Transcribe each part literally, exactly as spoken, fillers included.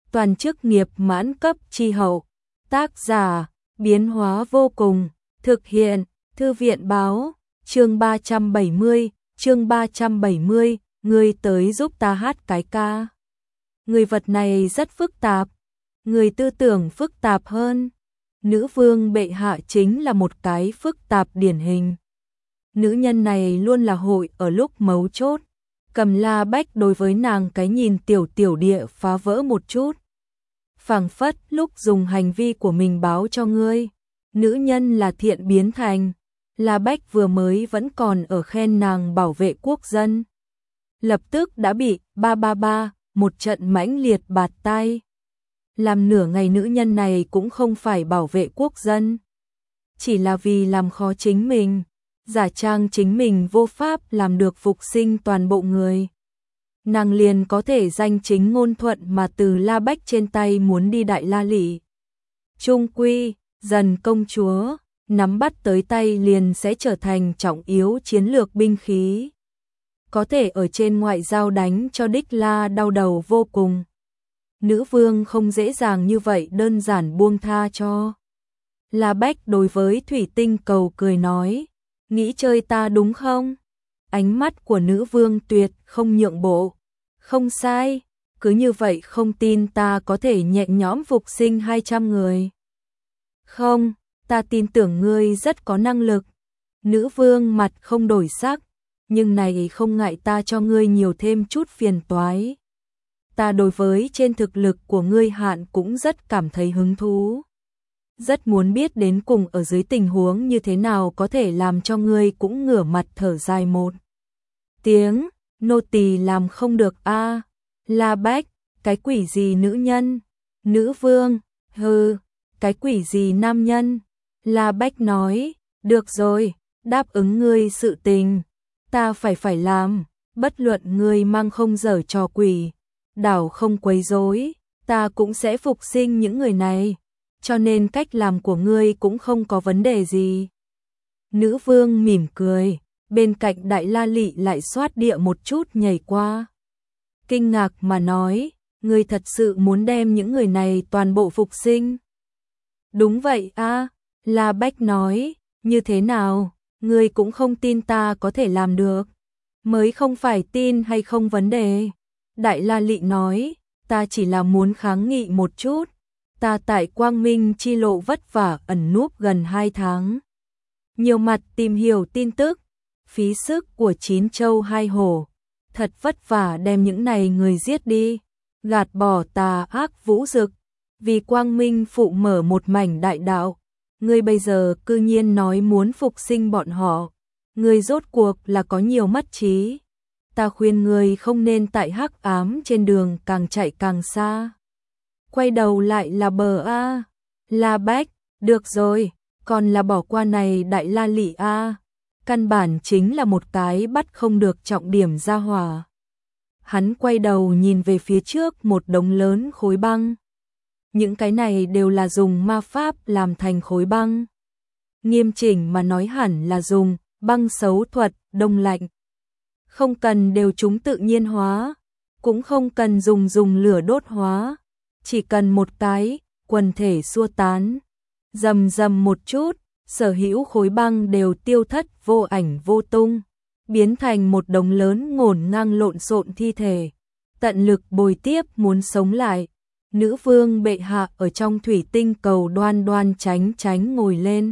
toàn chức nghiệp mãn cấp chi hậu. Tác giả, biến hóa vô cùng, thực hiện, thư viện báo, chương ba trăm bảy mươi, chương ba trăm bảy mươi, ngươi tới giúp ta hát cái ca. Người vật này rất phức tạp, người tư tưởng phức tạp hơn. Nữ vương bệ hạ chính là một cái phức tạp điển hình. Nữ nhân này luôn là hội ở lúc mấu chốt. Cầm La Bách đối với nàng cái nhìn tiểu tiểu địa phá vỡ một chút. Phảng phất lúc dùng hành vi của mình báo cho ngươi, nữ nhân là thiện biến thành. La Bách vừa mới vẫn còn ở khen nàng bảo vệ quốc dân. Lập tức đã bị ba ba ba, một trận mãnh liệt bạt tay. Làm nửa ngày nữ nhân này cũng không phải bảo vệ quốc dân. Chỉ là vì làm khó chính mình, giả trang chính mình vô pháp làm được phục sinh toàn bộ người. Nàng liền có thể danh chính ngôn thuận mà từ La Bách trên tay muốn đi Đại La Lị. Trung quy, dần công chúa, nắm bắt tới tay liền sẽ trở thành trọng yếu chiến lược binh khí. Có thể ở trên ngoại giao đánh cho Đích La đau đầu vô cùng. Nữ vương không dễ dàng như vậy đơn giản buông tha cho. La Bách đối với thủy tinh cầu cười nói, nghĩ chơi ta đúng không? Ánh mắt của nữ vương tuyệt không nhượng bộ. Không sai, cứ như vậy không tin ta có thể nhẹ nhõm phục sinh hai trăm người. Không, ta tin tưởng ngươi rất có năng lực. Nữ vương mặt không đổi sắc, nhưng này không ngại ta cho ngươi nhiều thêm chút phiền toái. Ta đối với trên thực lực của ngươi hạn cũng rất cảm thấy hứng thú. Rất muốn biết đến cùng ở dưới tình huống như thế nào có thể làm cho ngươi cũng ngửa mặt thở dài một tiếng, nô tỳ làm không được a. La Bách, cái quỷ gì nữ nhân? Nữ vương, hừ, cái quỷ gì nam nhân? La Bách nói, được rồi, đáp ứng ngươi sự tình, ta phải phải làm, bất luận ngươi mang không giở trò quỷ, đảo không quấy rối, ta cũng sẽ phục sinh những người này, cho nên cách làm của ngươi cũng không có vấn đề gì. Nữ vương mỉm cười, bên cạnh Đại La Lị lại xoát địa một chút nhảy qua. Kinh ngạc mà nói, ngươi thật sự muốn đem những người này toàn bộ phục sinh? Đúng vậy a, La Bách nói, như thế nào, ngươi cũng không tin ta có thể làm được. Mới không phải tin hay không vấn đề. Đại La Lị nói, ta chỉ là muốn kháng nghị một chút. Ta tại Quang Minh chi lộ vất vả ẩn núp gần hai tháng. Nhiều mặt tìm hiểu tin tức, phí sức của chín châu hai hổ. Thật vất vả đem những này người giết đi, gạt bỏ tà ác vũ dực, vì Quang Minh phụ mở một mảnh đại đạo. Ngươi bây giờ cư nhiên nói muốn phục sinh bọn họ, ngươi rốt cuộc là có nhiều mất trí. Ta khuyên ngươi không nên tại hắc ám trên đường càng chạy càng xa. Quay đầu lại là bờ a. La Bách, được rồi, còn là bỏ qua này Đại La Lị a. Căn bản chính là một cái bắt không được trọng điểm ra hỏa. Hắn quay đầu nhìn về phía trước một đống lớn khối băng. Những cái này đều là dùng ma pháp làm thành khối băng. Nghiêm chỉnh mà nói hẳn là dùng băng xấu thuật, đông lạnh. Không cần đều chúng tự nhiên hóa, cũng không cần dùng dùng lửa đốt hóa, chỉ cần một cái, quần thể xua tán. Rầm rầm một chút, sở hữu khối băng đều tiêu thất vô ảnh vô tung, biến thành một đống lớn ngổn ngang lộn xộn thi thể. Tận lực bồi tiếp muốn sống lại. Nữ vương bệ hạ ở trong thủy tinh cầu đoan đoan tránh tránh ngồi lên.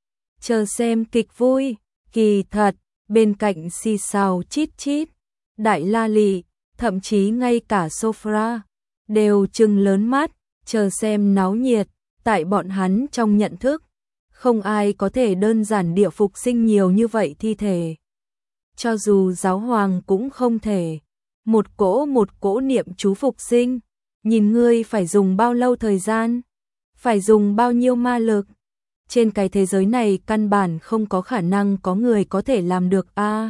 Chờ xem kịch vui, kỳ thật, bên cạnh xì xào chít chít. Đại La Lị, thậm chí ngay cả Sofra, đều trừng lớn mắt, chờ xem náo nhiệt. Tại bọn hắn trong nhận thức, không ai có thể đơn giản địa phục sinh nhiều như vậy thi thể. Cho dù giáo hoàng cũng không thể. Một cỗ một cỗ niệm chú phục sinh. Nhìn ngươi phải dùng bao lâu thời gian? Phải dùng bao nhiêu ma lực? Trên cái thế giới này căn bản không có khả năng có người có thể làm được a. À,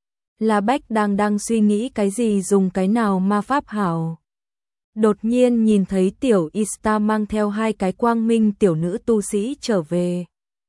La Bách đang đang suy nghĩ cái gì dùng cái nào ma pháp hảo. Đột nhiên nhìn thấy tiểu Ista mang theo hai cái quang minh tiểu nữ tu sĩ trở về.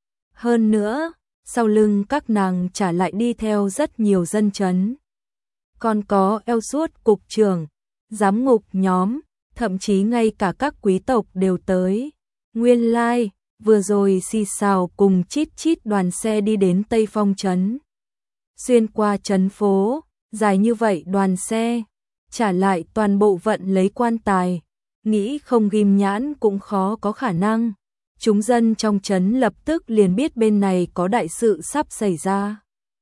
Hơn nữa, sau lưng các nàng trả lại đi theo rất nhiều dân chấn. Còn có eo suốt cục trưởng, giám ngục nhóm, thậm chí ngay cả các quý tộc đều tới. Nguyên lai, like, vừa rồi xì xào cùng chít chít đoàn xe đi đến Tây Phong trấn. Xuyên qua trấn phố, dài như vậy đoàn xe, trả lại toàn bộ vận lấy quan tài, nghĩ không ghim nhãn cũng khó có khả năng. Chúng dân trong trấn lập tức liền biết bên này có đại sự sắp xảy ra.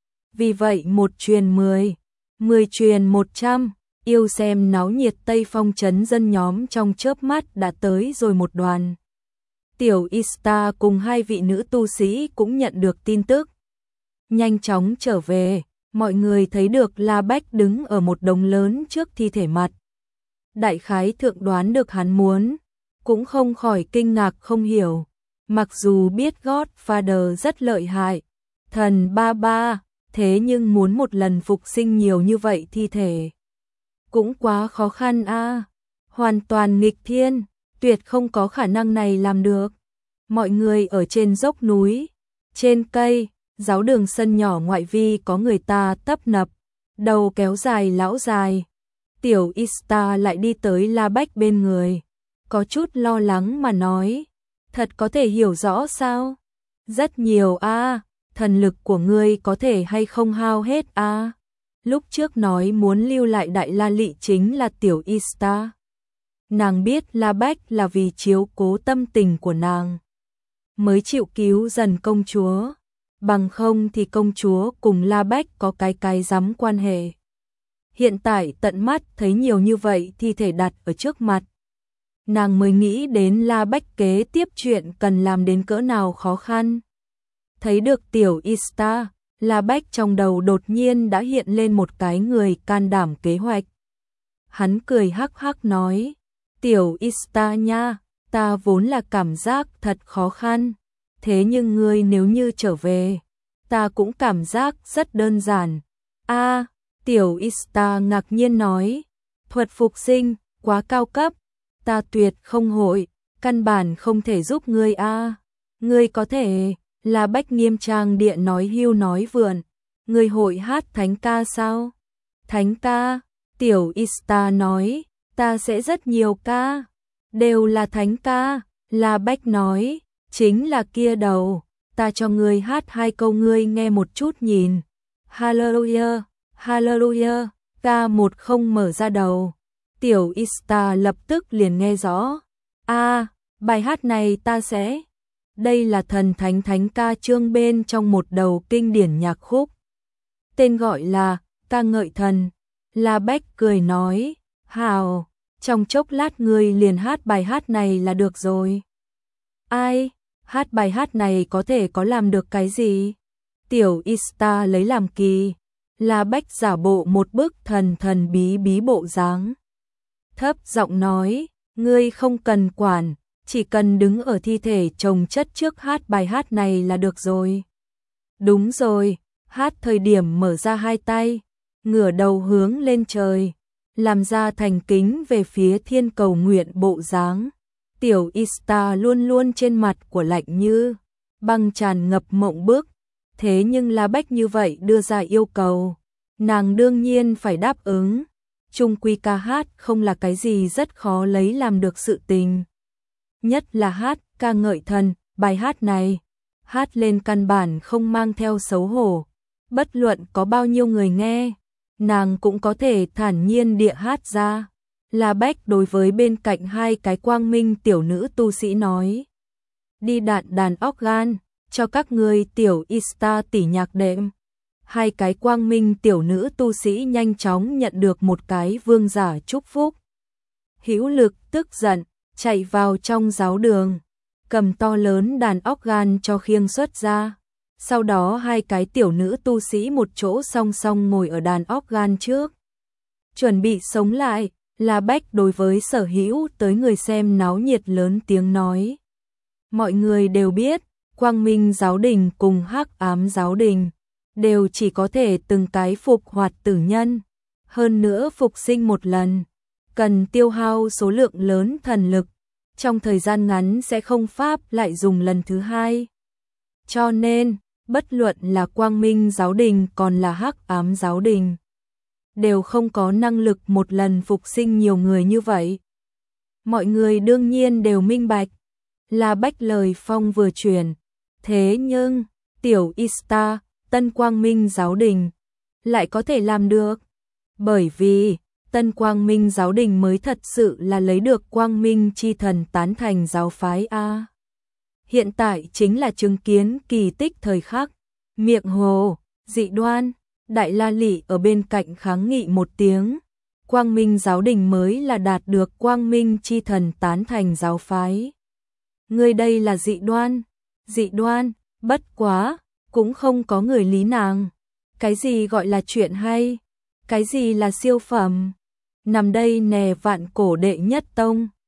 Vì vậy một truyền mười, mười truyền một trăm, yêu xem náo nhiệt Tây Phong trấn dân nhóm trong chớp mắt đã tới rồi một đoàn. Tiểu Ista cùng hai vị nữ tu sĩ cũng nhận được tin tức. Nhanh chóng trở về, mọi người thấy được La Bách đứng ở một đống lớn trước thi thể mặt. Đại khái thượng đoán được hắn muốn, cũng không khỏi kinh ngạc không hiểu. Mặc dù biết Godfather rất lợi hại, thần ba ba, thế nhưng muốn một lần phục sinh nhiều như vậy thi thể cũng quá khó khăn a, à. Hoàn toàn nghịch thiên, tuyệt không có khả năng này làm được. Mọi người ở trên dốc núi, trên cây, giáo đường sân nhỏ ngoại vi có người ta tấp nập, đầu kéo dài lão dài. Tiểu Ista lại đi tới La Bách bên người, có chút lo lắng mà nói, thật có thể hiểu rõ sao? Rất nhiều a, à, thần lực của ngươi có thể hay không hao hết a? À? Lúc trước nói muốn lưu lại Đại La Lị chính là Tiểu Ista. Nàng biết La Bách là vì chiếu cố tâm tình của nàng mới chịu cứu dần công chúa, bằng không thì công chúa cùng La Bách có cái cái dám quan hệ. Hiện tại tận mắt thấy nhiều như vậy thi thể đặt ở trước mặt, nàng mới nghĩ đến La Bách kế tiếp chuyện cần làm đến cỡ nào khó khăn. Thấy được Tiểu Ista, La Bách trong đầu đột nhiên đã hiện lên một cái người can đảm kế hoạch. Hắn cười hắc hắc nói, Tiểu Ista nha, ta vốn là cảm giác thật khó khăn, thế nhưng ngươi nếu như trở về, ta cũng cảm giác rất đơn giản. A, à, Tiểu Ista ngạc nhiên nói, thuật phục sinh, quá cao cấp, ta tuyệt không hội, căn bản không thể giúp ngươi a. À. Ngươi có thể, La Bách nghiêm trang địa nói hưu nói vượn, ngươi hội hát thánh ca sao? Thánh ca, Tiểu Ista nói, ta sẽ rất nhiều ca, đều là thánh ca. La Bách nói, chính là kia đầu, ta cho ngươi hát hai câu ngươi nghe một chút nhìn. Hallelujah, Hallelujah, ca một không mở ra đầu. Tiểu Ista lập tức liền nghe rõ. A, à, bài hát này ta sẽ. Đây là thần thánh thánh ca chương bên trong một đầu kinh điển nhạc khúc. Tên gọi là Ca Ngợi Thần. La Bách cười nói, hào, trong chốc lát ngươi liền hát bài hát này là được rồi. Ai, hát bài hát này có thể có làm được cái gì? Tiểu Ista lấy làm kỳ. La Bách giả bộ một bức thần thần bí bí bộ dáng, thấp giọng nói, ngươi không cần quản, chỉ cần đứng ở thi thể chồng chất trước hát bài hát này là được rồi. Đúng rồi, hát thời điểm mở ra hai tay, ngửa đầu hướng lên trời, làm ra thành kính về phía thiên cầu nguyện bộ dáng. Tiểu Ista luôn luôn trên mặt của lạnh như băng tràn ngập mộng bức, thế nhưng La Bách như vậy đưa ra yêu cầu, nàng đương nhiên phải đáp ứng. Chung quy ca hát không là cái gì rất khó lấy làm được sự tình. Nhất là hát Ca Ngợi Thần, bài hát này, hát lên căn bản không mang theo xấu hổ. Bất luận có bao nhiêu người nghe, nàng cũng có thể thản nhiên địa hát ra. La Bách đối với bên cạnh hai cái quang minh tiểu nữ tu sĩ nói, đi đạn đàn organ, cho các người Tiểu Ista tỉ nhạc đệm. Hai cái quang minh tiểu nữ tu sĩ nhanh chóng nhận được một cái vương giả chúc phúc. Hữu Lực tức giận, chạy vào trong giáo đường, cầm to lớn đàn organ cho khiêng xuất ra. Sau đó hai cái tiểu nữ tu sĩ một chỗ song song ngồi ở đàn organ trước, chuẩn bị sống lại. La Bách đối với sở hữu tới người xem náo nhiệt lớn tiếng nói, mọi người đều biết, Quang Minh giáo đình cùng Hắc Ám giáo đình đều chỉ có thể từng cái phục hoạt tử nhân, hơn nữa phục sinh một lần, cần tiêu hao số lượng lớn thần lực, trong thời gian ngắn sẽ không pháp lại dùng lần thứ hai. Cho nên, bất luận là Quang Minh giáo đình còn là Hắc Ám giáo đình, đều không có năng lực một lần phục sinh nhiều người như vậy. mọi người đương nhiên đều minh bạch, là Bách lời phong vừa truyền. Thế nhưng, tiểu Ista, Tân Quang Minh giáo đình, lại có thể làm được. Bởi vì, Tân Quang Minh giáo đình mới thật sự là lấy được Quang Minh chi thần tán thành giáo phái A. Hiện tại chính là chứng kiến kỳ tích thời khắc. Miệng hồ, dị đoan, Đại La Lị ở bên cạnh kháng nghị một tiếng. Quang Minh giáo đình mới là đạt được Quang Minh chi thần tán thành giáo phái. Người đây là dị đoan, dị đoan, bất quá, cũng không có người lý nàng. Cái gì gọi là chuyện hay? Cái gì là siêu phẩm? Nằm đây nè vạn cổ đệ nhất tông,